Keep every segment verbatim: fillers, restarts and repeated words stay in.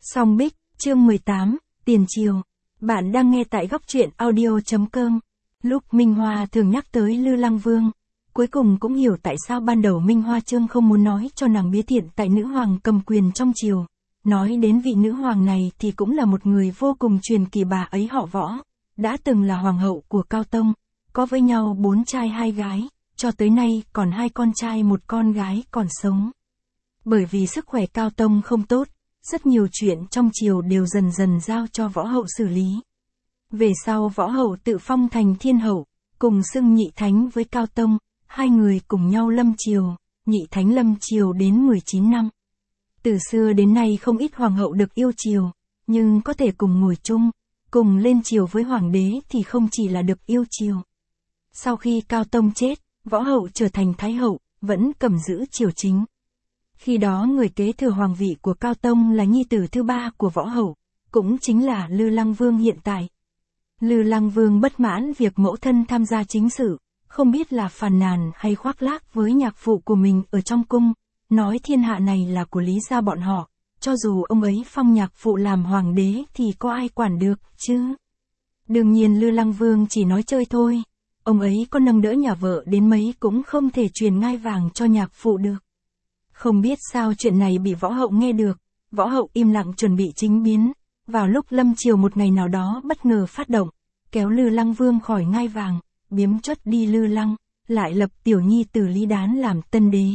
Song Bích, chương mười tám, Tiền Triều. Bạn đang nghe tại góc truyện audio chấm com. Lúc Minh Hoa thường nhắc tới Lư Lăng Vương, cuối cùng cũng hiểu tại sao ban đầu Minh Hoa Trương không muốn nói cho nàng biết hiện tại nữ hoàng cầm quyền trong triều. Nói đến vị nữ hoàng này thì cũng là một người vô cùng truyền kỳ, bà ấy họ Võ, đã từng là hoàng hậu của Cao Tông, có với nhau bốn trai hai gái, cho tới nay còn hai con trai một con gái còn sống. Bởi vì sức khỏe Cao Tông không tốt, rất nhiều chuyện trong triều đều dần dần giao cho Võ hậu xử lý. Về sau Võ hậu tự phong thành thiên hậu, cùng xưng nhị thánh với Cao Tông, hai người cùng nhau lâm triều, nhị thánh lâm triều đến mười chín năm. Từ xưa đến nay không ít hoàng hậu được yêu triều, nhưng có thể cùng ngồi chung, cùng lên triều với hoàng đế thì không chỉ là được yêu triều. Sau khi Cao Tông chết, Võ hậu trở thành thái hậu, vẫn cầm giữ triều chính. Khi đó người kế thừa hoàng vị của Cao Tông là nhi tử thứ ba của Võ hậu, cũng chính là Lư Lăng Vương hiện tại. Lư Lăng Vương bất mãn việc mẫu thân tham gia chính sự, không biết là phàn nàn hay khoác lác với nhạc phụ của mình ở trong cung, nói thiên hạ này là của Lý gia bọn họ, cho dù ông ấy phong nhạc phụ làm hoàng đế thì có ai quản được chứ. Đương nhiên Lư Lăng Vương chỉ nói chơi thôi, ông ấy có nâng đỡ nhà vợ đến mấy cũng không thể truyền ngai vàng cho nhạc phụ được. Không biết sao chuyện này bị Võ hậu nghe được, Võ hậu im lặng chuẩn bị chính biến, vào lúc lâm triều một ngày nào đó bất ngờ phát động, kéo Lư Lăng Vương khỏi ngai vàng, biếm truất đi Lư Lăng, lại lập tiểu nhi tử Lý Đán làm tân đế.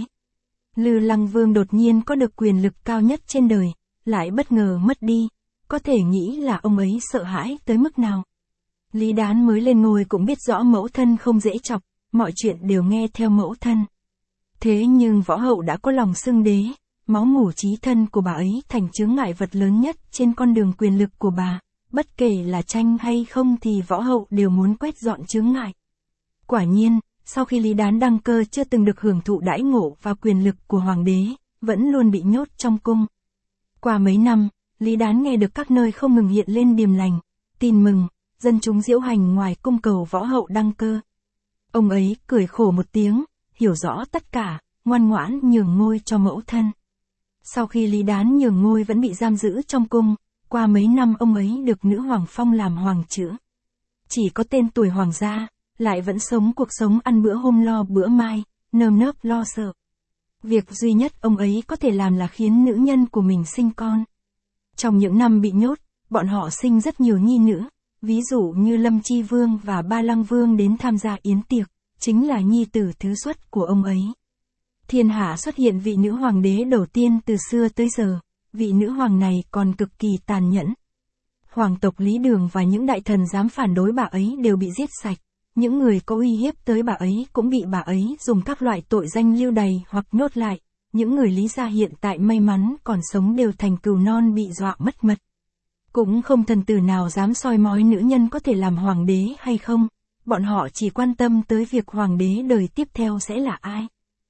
Lư Lăng Vương đột nhiên có được quyền lực cao nhất trên đời, lại bất ngờ mất đi, có thể nghĩ là ông ấy sợ hãi tới mức nào. Lý Đán mới lên ngôi cũng biết rõ mẫu thân không dễ chọc, mọi chuyện đều nghe theo mẫu thân. Thế nhưng Võ hậu đã có lòng xưng đế, máu mủ chí thân của bà ấy thành chướng ngại vật lớn nhất trên con đường quyền lực của bà, bất kể là tranh hay không thì Võ hậu đều muốn quét dọn chướng ngại. Quả nhiên, sau khi Lý Đán đăng cơ chưa từng được hưởng thụ đãi ngộ và quyền lực của hoàng đế, vẫn luôn bị nhốt trong cung. Qua mấy năm, Lý Đán nghe được các nơi không ngừng hiện lên điềm lành, tin mừng, dân chúng diễu hành ngoài cung cầu Võ hậu đăng cơ. Ông ấy cười khổ một tiếng, hiểu rõ tất cả, ngoan ngoãn nhường ngôi cho mẫu thân. Sau khi Lý Đán nhường ngôi vẫn bị giam giữ trong cung, qua mấy năm ông ấy được nữ hoàng phong làm hoàng chữ. Chỉ có tên tuổi hoàng gia, lại vẫn sống cuộc sống ăn bữa hôm lo bữa mai, nơm nớp lo sợ. Việc duy nhất ông ấy có thể làm là khiến nữ nhân của mình sinh con. Trong những năm bị nhốt, bọn họ sinh rất nhiều nhi nữ, ví dụ như Lâm Chi Vương và Ba Lăng Vương đến tham gia yến tiệc, chính là nhi tử thứ xuất của ông ấy. Thiên hạ xuất hiện vị nữ hoàng đế đầu tiên từ xưa tới giờ, vị nữ hoàng này còn cực kỳ tàn nhẫn. Hoàng tộc Lý Đường và những đại thần dám phản đối bà ấy đều bị giết sạch, những người có uy hiếp tới bà ấy cũng bị bà ấy dùng các loại tội danh lưu đày hoặc nhốt lại, những người Lý gia hiện tại may mắn còn sống đều thành cừu non bị dọa mất mật. Cũng không thần tử nào dám soi mói nữ nhân có thể làm hoàng đế hay không, bọn họ chỉ quan tâm tới việc hoàng đế đời tiếp theo sẽ là ai.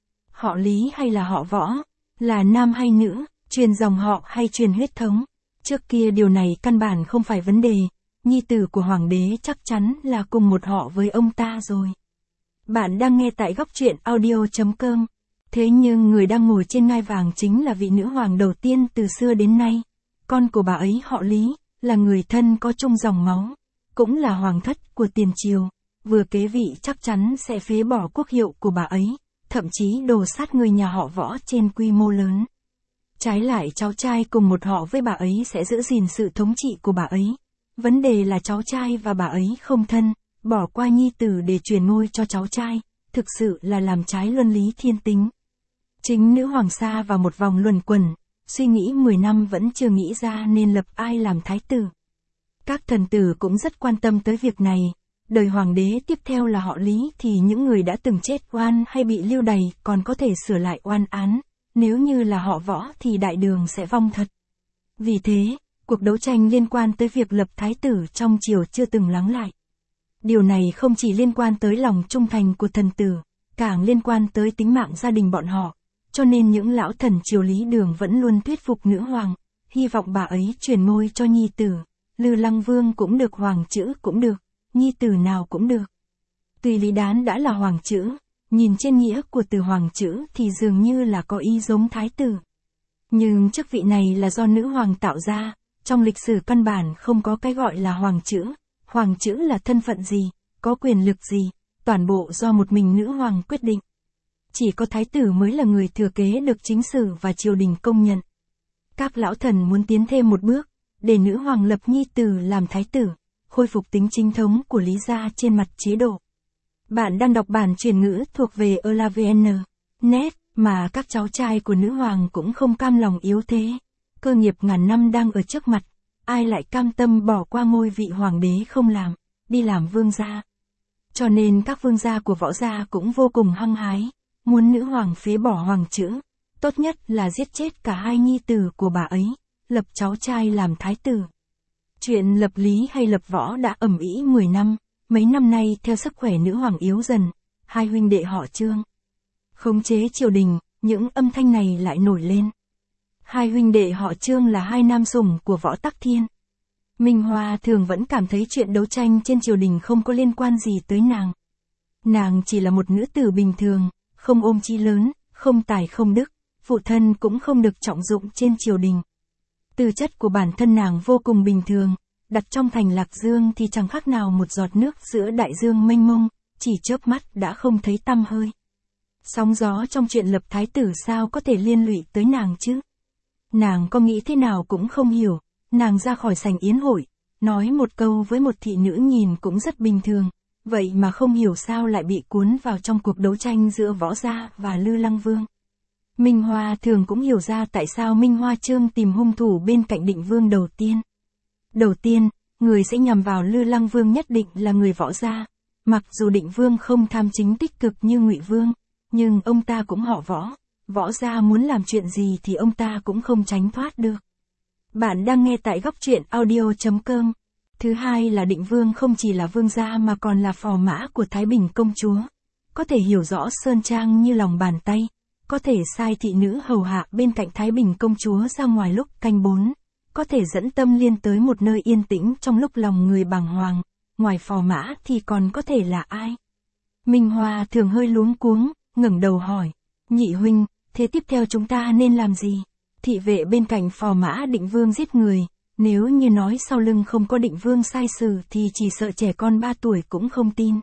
Họ Lý hay là họ Võ, là nam hay nữ, truyền dòng họ hay truyền huyết thống. Trước kia điều này căn bản không phải vấn đề, nhi tử của hoàng đế chắc chắn là cùng một họ với ông ta rồi. Bạn đang nghe tại góc truyện audio chấm com. Thế nhưng người đang ngồi trên ngai vàng chính là vị nữ hoàng đầu tiên từ xưa đến nay. Con của bà ấy họ Lý, là người thân có chung dòng máu, cũng là hoàng thất của tiền triều, vừa kế vị chắc chắn sẽ phế bỏ quốc hiệu của bà ấy, thậm chí đồ sát người nhà họ Võ trên quy mô lớn. Trái lại cháu trai cùng một họ với bà ấy sẽ giữ gìn sự thống trị của bà ấy. Vấn đề là cháu trai và bà ấy không thân, bỏ qua nhi tử để truyền ngôi cho cháu trai, thực sự là làm trái luân lý thiên tính. Chính nữ hoàng sa vào một vòng luẩn quẩn, suy nghĩ mười năm vẫn chưa nghĩ ra nên lập ai làm thái tử. Các thần tử cũng rất quan tâm tới việc này, đời hoàng đế tiếp theo là họ Lý thì những người đã từng chết oan hay bị lưu đày còn có thể sửa lại oan án, nếu như là họ Võ thì đại đường sẽ vong thật. Vì thế, cuộc đấu tranh liên quan tới việc lập thái tử trong triều chưa từng lắng lại. Điều này không chỉ liên quan tới lòng trung thành của thần tử, càng liên quan tới tính mạng gia đình bọn họ, cho nên những lão thần triều Lý Đường vẫn luôn thuyết phục nữ hoàng, hy vọng bà ấy truyền ngôi cho nhi tử, Lư Lăng Vương cũng được, hoàng chữ cũng được, nhi tử nào cũng được. Tuy Lý Đán đã là hoàng chữ, nhìn trên nghĩa của từ hoàng chữ thì dường như là có ý giống thái tử. Nhưng chức vị này là do nữ hoàng tạo ra, trong lịch sử căn bản không có cái gọi là hoàng chữ. Hoàng chữ là thân phận gì, có quyền lực gì, toàn bộ do một mình nữ hoàng quyết định. Chỉ có thái tử mới là người thừa kế được chính sử và triều đình công nhận. Các lão thần muốn tiến thêm một bước, để nữ hoàng lập nhi tử làm thái tử, khôi phục tính chính thống của Lý gia trên mặt chế độ. Bạn đang đọc bản truyền ngữ thuộc về elavn chấm net, mà các cháu trai của nữ hoàng cũng không cam lòng yếu thế. Cơ nghiệp ngàn năm đang ở trước mặt, ai lại cam tâm bỏ qua ngôi vị hoàng đế không làm, đi làm vương gia. Cho nên các vương gia của Võ gia cũng vô cùng hăng hái, muốn nữ hoàng phế bỏ hoàng chữ, tốt nhất là giết chết cả hai nhi tử của bà ấy, lập cháu trai làm thái tử. Chuyện lập Lý hay lập Võ đã ầm ĩ mười năm, mấy năm nay theo sức khỏe nữ hoàng yếu dần, hai huynh đệ họ Trương khống chế triều đình, những âm thanh này lại nổi lên. Hai huynh đệ họ Trương là hai nam sủng của Võ Tắc Thiên. Minh Hoa thường vẫn cảm thấy chuyện đấu tranh trên triều đình không có liên quan gì tới nàng. Nàng chỉ là một nữ tử bình thường, không ôm chí lớn, không tài không đức, phụ thân cũng không được trọng dụng trên triều đình. Tư chất của bản thân nàng vô cùng bình thường, đặt trong thành Lạc Dương thì chẳng khác nào một giọt nước giữa đại dương mênh mông, chỉ chớp mắt đã không thấy tăm hơi. Sóng gió trong chuyện lập thái tử sao có thể liên lụy tới nàng chứ? Nàng có nghĩ thế nào cũng không hiểu, nàng ra khỏi sảnh yến hội, nói một câu với một thị nữ nhìn cũng rất bình thường, vậy mà không hiểu sao lại bị cuốn vào trong cuộc đấu tranh giữa Võ gia và Lư Lăng Vương. Minh Hoa thường cũng hiểu ra tại sao Minh Hoa Trương tìm hung thủ bên cạnh Định Vương đầu tiên. Đầu tiên, người sẽ nhằm vào Lư Lăng Vương nhất định là người Võ gia, mặc dù Định Vương không tham chính tích cực như Ngụy Vương, nhưng ông ta cũng họ Võ, Võ gia muốn làm chuyện gì thì ông ta cũng không tránh thoát được. Bạn đang nghe tại góc truyện audio chấm com. Thứ hai là Định Vương không chỉ là vương gia mà còn là phò mã của Thái Bình công chúa, có thể hiểu rõ Sơn Trang như lòng bàn tay, có thể sai thị nữ hầu hạ bên cạnh Thái Bình công chúa ra ngoài lúc canh bốn, có thể dẫn Tâm Liên tới một nơi yên tĩnh trong lúc lòng người bàng hoàng, ngoài phò mã thì còn có thể là ai? Minh Hoa thường hơi luống cuống, ngẩng đầu hỏi, nhị huynh, thế tiếp theo chúng ta nên làm gì? Thị vệ bên cạnh phò mã Định Vương giết người, nếu như nói sau lưng không có Định Vương sai sử thì chỉ sợ trẻ con ba tuổi cũng không tin.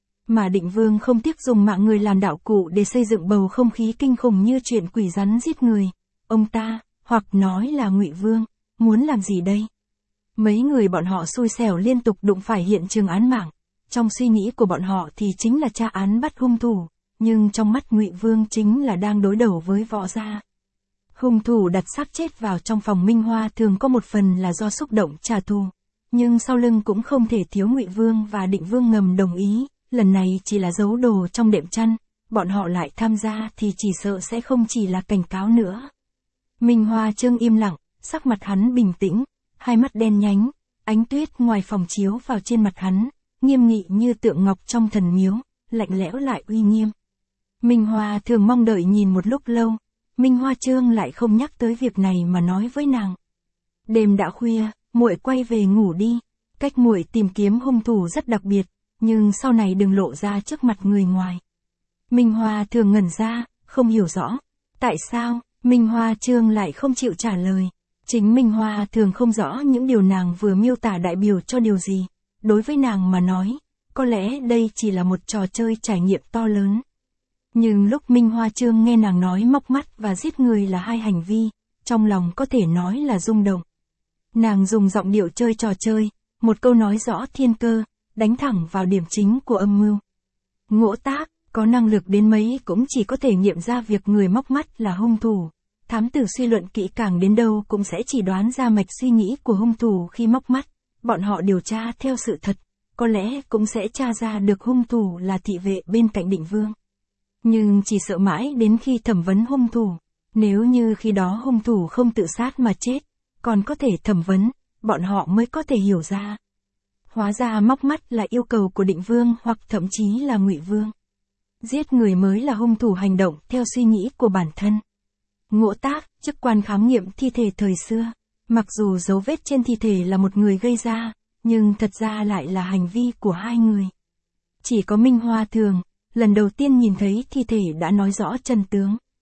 Mà Định Vương không tiếc dùng mạng người làm đạo cụ để xây dựng bầu không khí kinh khủng như chuyện quỷ rắn giết người. Ông ta, hoặc nói là Ngụy Vương, muốn làm gì đây? Mấy người bọn họ xui xẻo liên tục đụng phải hiện trường án mạng. Trong suy nghĩ của bọn họ thì chính là tra án bắt hung thủ, nhưng trong mắt Ngụy Vương chính là đang đối đầu với Võ gia. Hung thủ đặt xác chết vào trong phòng Minh Hoa thường có một phần là do xúc động trả thù, nhưng sau lưng cũng không thể thiếu Ngụy Vương và Định Vương ngầm đồng ý, lần này chỉ là giấu đồ trong đệm chăn, bọn họ lại tham gia thì chỉ sợ sẽ không chỉ là cảnh cáo nữa. Minh Hoa Trương im lặng, sắc mặt hắn bình tĩnh, hai mắt đen nhánh, ánh tuyết ngoài phòng chiếu vào trên mặt hắn, nghiêm nghị như tượng ngọc trong thần miếu, lạnh lẽo lại uy nghiêm. Minh Hoa thường mong đợi nhìn một lúc lâu, Minh Hoa Trương lại không nhắc tới việc này mà nói với nàng. Đêm đã khuya, muội quay về ngủ đi, cách muội tìm kiếm hung thủ rất đặc biệt, nhưng sau này đừng lộ ra trước mặt người ngoài. Minh Hoa thường ngẩn ra, không hiểu rõ. Tại sao, Minh Hoa Trương lại không chịu trả lời. Chính Minh Hoa thường không rõ những điều nàng vừa miêu tả đại biểu cho điều gì. Đối với nàng mà nói, có lẽ đây chỉ là một trò chơi trải nghiệm to lớn. Nhưng lúc Minh Hoa Trương nghe nàng nói móc mắt và giết người là hai hành vi, trong lòng có thể nói là rung động. Nàng dùng giọng điệu chơi trò chơi, một câu nói rõ thiên cơ, đánh thẳng vào điểm chính của âm mưu. Ngỗ Tác, có năng lực đến mấy cũng chỉ có thể nghiệm ra việc người móc mắt là hung thủ. Thám tử suy luận kỹ càng đến đâu cũng sẽ chỉ đoán ra mạch suy nghĩ của hung thủ khi móc mắt. Bọn họ điều tra theo sự thật, có lẽ cũng sẽ tra ra được hung thủ là thị vệ bên cạnh Định Vương. Nhưng chỉ sợ mãi đến khi thẩm vấn hung thủ, nếu như khi đó hung thủ không tự sát mà chết, còn có thể thẩm vấn, bọn họ mới có thể hiểu ra. Hóa ra móc mắt là yêu cầu của Định Vương hoặc thậm chí là Ngụy Vương. Giết người mới là hung thủ hành động theo suy nghĩ của bản thân. Ngỗ Tác, chức quan khám nghiệm thi thể thời xưa, mặc dù dấu vết trên thi thể là một người gây ra, nhưng thật ra lại là hành vi của hai người. Chỉ có Minh Hoa Thường, lần đầu tiên nhìn thấy thi thể đã nói rõ chân tướng.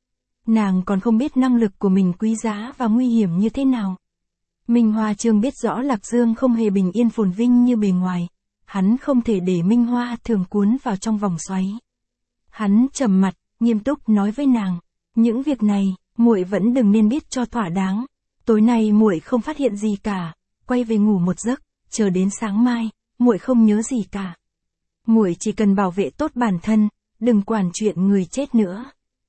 Nàng còn không biết năng lực của mình quý giá và nguy hiểm như thế nào. Minh Hoa Trương biết rõ Lạc Dương không hề bình yên phồn vinh như bề ngoài. Hắn không thể để Minh Hoa Thường cuốn vào trong vòng xoáy. Hắn trầm mặt, nghiêm túc nói với nàng, những việc này, muội vẫn đừng nên biết cho thỏa đáng. Tối nay muội không phát hiện gì cả, quay về ngủ một giấc, chờ đến sáng mai, muội không nhớ gì cả. Muội chỉ cần bảo vệ tốt bản thân, đừng quản chuyện người chết nữa.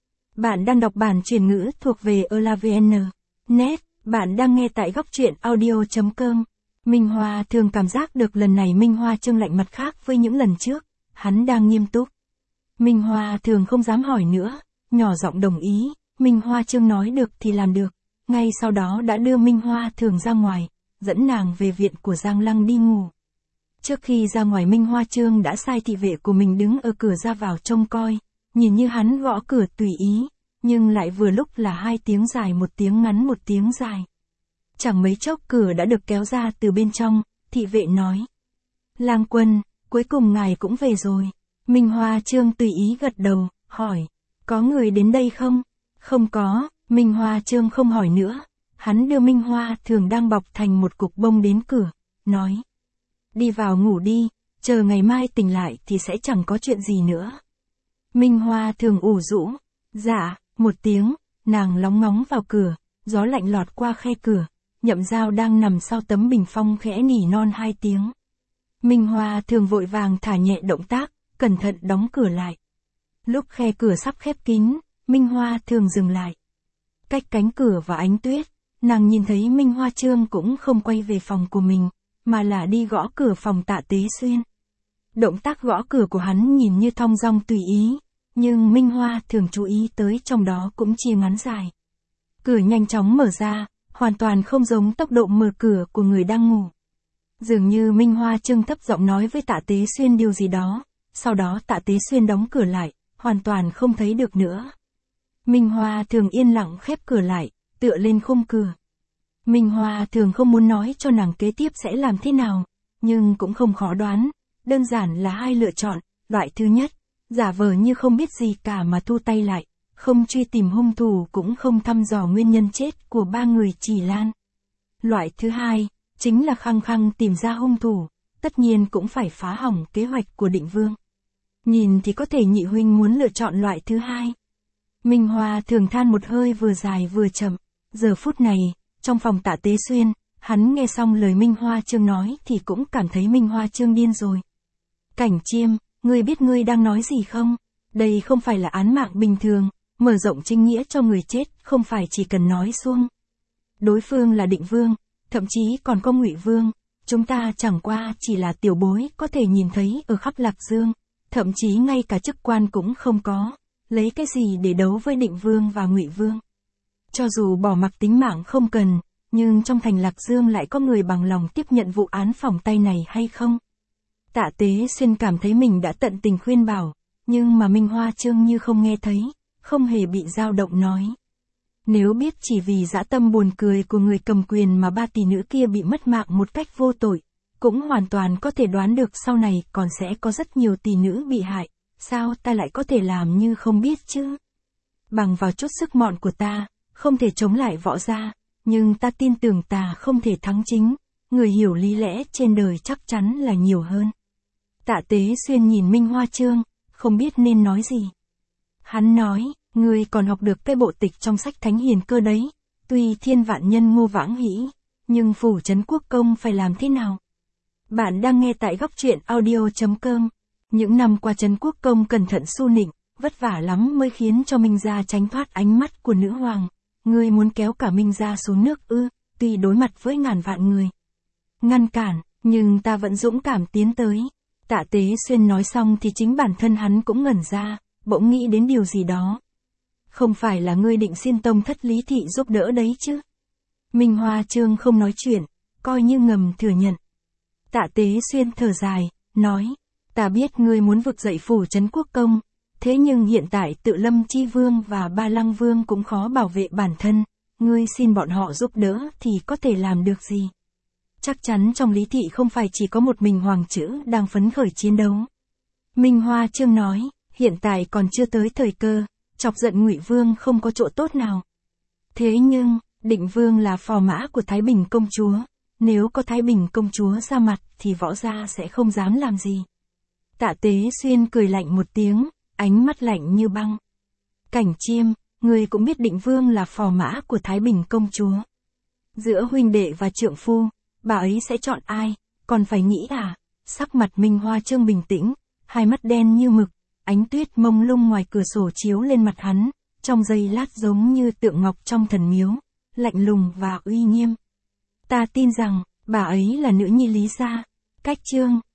Bạn đang đọc bản truyền ngữ thuộc về elavn chấm net, bạn đang nghe tại góc truyện audio chấm com. Minh Hoa Thường cảm giác được lần này Minh Hoa Trương lạnh mặt khác với những lần trước, hắn đang nghiêm túc. Minh Hoa Thường không dám hỏi nữa, nhỏ giọng đồng ý, Minh Hoa Trương nói được thì làm được, ngay sau đó đã đưa Minh Hoa Thường ra ngoài, dẫn nàng về viện của Giang Lăng đi ngủ. Trước khi ra ngoài Minh Hoa Trương đã sai thị vệ của mình đứng ở cửa ra vào trông coi, nhìn như hắn gõ cửa tùy ý, nhưng lại vừa lúc là hai tiếng dài một tiếng ngắn một tiếng dài. Chẳng mấy chốc cửa đã được kéo ra từ bên trong, thị vệ nói. Lang quân, cuối cùng ngài cũng về rồi. Minh Hoa Trương tùy ý gật đầu, hỏi, có người đến đây không? Không có, Minh Hoa Trương không hỏi nữa, hắn đưa Minh Hoa Thường đang bọc thành một cục bông đến cửa, nói. Đi vào ngủ đi, chờ ngày mai tỉnh lại thì sẽ chẳng có chuyện gì nữa. Minh Hoa Thường ủ rũ, dạ, một tiếng, nàng lóng ngóng vào cửa, gió lạnh lọt qua khe cửa, Nhậm Giao đang nằm sau tấm bình phong khẽ nỉ non hai tiếng. Minh Hoa Thường vội vàng thả nhẹ động tác, cẩn thận đóng cửa lại. Lúc khe cửa sắp khép kín, Minh Hoa Thường dừng lại. Cách cánh cửa và ánh tuyết, nàng nhìn thấy Minh Hoa Trương cũng không quay về phòng của mình, mà là đi gõ cửa phòng Tạ Tế Xuyên. Động tác gõ cửa của hắn nhìn như thong dong tùy ý, nhưng Minh Hoa Thường chú ý tới trong đó cũng chia ngắn dài. Cửa nhanh chóng mở ra, hoàn toàn không giống tốc độ mở cửa của người đang ngủ. Dường như Minh Hoa Trương thấp giọng nói với Tạ Tế Xuyên điều gì đó, sau đó Tạ Tế Xuyên đóng cửa lại, hoàn toàn không thấy được nữa. Minh Hoa Thường yên lặng khép cửa lại, tựa lên khung cửa. Minh Hoa Thường không muốn nói cho nàng kế tiếp sẽ làm thế nào, nhưng cũng không khó đoán, đơn giản là hai lựa chọn, loại thứ nhất, giả vờ như không biết gì cả mà thu tay lại, không truy tìm hung thủ cũng không thăm dò nguyên nhân chết của ba người Trì Lan. Loại thứ hai, chính là khăng khăng tìm ra hung thủ, tất nhiên cũng phải phá hỏng kế hoạch của Định Vương. Nhìn thì có thể nhị huynh muốn lựa chọn loại thứ hai. Minh Hoa Thường than một hơi vừa dài vừa chậm, giờ phút này, trong phòng Tạ Tế Xuyên, hắn nghe xong lời Minh Hoa Trương nói thì cũng cảm thấy Minh Hoa Trương điên rồi. Cảnh Chiêm, ngươi biết ngươi đang nói gì không? Đây không phải là án mạng bình thường, mở rộng chính nghĩa cho người chết không phải chỉ cần nói suông. Đối phương là Định Vương, thậm chí còn có Ngụy Vương, chúng ta chẳng qua chỉ là tiểu bối có thể nhìn thấy ở khắp Lạc Dương, thậm chí ngay cả chức quan cũng không có, lấy cái gì để đấu với Định Vương và Ngụy Vương. Cho dù bỏ mặc tính mạng không cần, nhưng trong thành Lạc Dương lại có người bằng lòng tiếp nhận vụ án phỏng tay này hay không? Tạ Tế Xuyên cảm thấy mình đã tận tình khuyên bảo, nhưng mà Minh Hoa Trương như không nghe thấy, không hề bị dao động nói. Nếu biết chỉ vì dã tâm buồn cười của người cầm quyền mà ba tỷ nữ kia bị mất mạng một cách vô tội, cũng hoàn toàn có thể đoán được sau này còn sẽ có rất nhiều tỷ nữ bị hại, sao ta lại có thể làm như không biết chứ? Bằng vào chút sức mọn của ta, không thể chống lại võ gia, nhưng ta tin tưởng ta không thể thắng chính, người hiểu lý lẽ trên đời chắc chắn là nhiều hơn. Tạ Tế Xuyên nhìn Minh Hoa Trương, không biết nên nói gì. Hắn nói, ngươi còn học được cái bộ tịch trong sách Thánh Hiền Cơ đấy, tuy thiên vạn nhân Ngô Vãng Hĩ, nhưng phủ trấn quốc công phải làm thế nào? Bạn đang nghe tại góc truyện audio chấm com. Những năm qua trấn quốc công cẩn thận su nịnh, vất vả lắm mới khiến cho Minh gia tránh thoát ánh mắt của nữ hoàng. Ngươi muốn kéo cả Minh gia xuống nước ư? Tuy đối mặt với ngàn vạn người ngăn cản, nhưng ta vẫn dũng cảm tiến tới. Tạ Tế Xuyên nói xong thì chính bản thân hắn cũng ngẩn ra, bỗng nghĩ đến điều gì đó. Không phải là ngươi định xin tông thất Lý Thị giúp đỡ đấy chứ? Minh Hoa Trương không nói chuyện, coi như ngầm thừa nhận. Tạ Tế Xuyên thở dài, nói, ta biết ngươi muốn vực dậy phủ trấn quốc công, thế nhưng hiện tại Tự Lâm Chi Vương và Ba Lăng Vương cũng khó bảo vệ bản thân, ngươi xin bọn họ giúp đỡ thì có thể làm được gì? Chắc chắn trong Lý Thị không phải chỉ có một mình Hoàng Chữ đang phấn khởi chiến đấu. Minh Hoa Trương nói, hiện tại còn chưa tới thời cơ, chọc giận Ngụy Vương không có chỗ tốt nào. Thế nhưng, Định Vương là phò mã của Thái Bình công chúa, nếu có Thái Bình công chúa ra mặt thì võ gia sẽ không dám làm gì. Tạ Tế Xuyên cười lạnh một tiếng, ánh mắt lạnh như băng. Cảnh Chiêm, người cũng biết Định Vương là phò mã của Thái Bình công chúa. Giữa huynh đệ và trượng phu, bà ấy sẽ chọn ai, còn phải nghĩ à? Sắc mặt Minh Hoa Trương bình tĩnh, hai mắt đen như mực, ánh tuyết mông lung ngoài cửa sổ chiếu lên mặt hắn, trong giây lát giống như tượng ngọc trong thần miếu, lạnh lùng và uy nghiêm. Ta tin rằng, bà ấy là nữ nhi Lý gia. Cách chương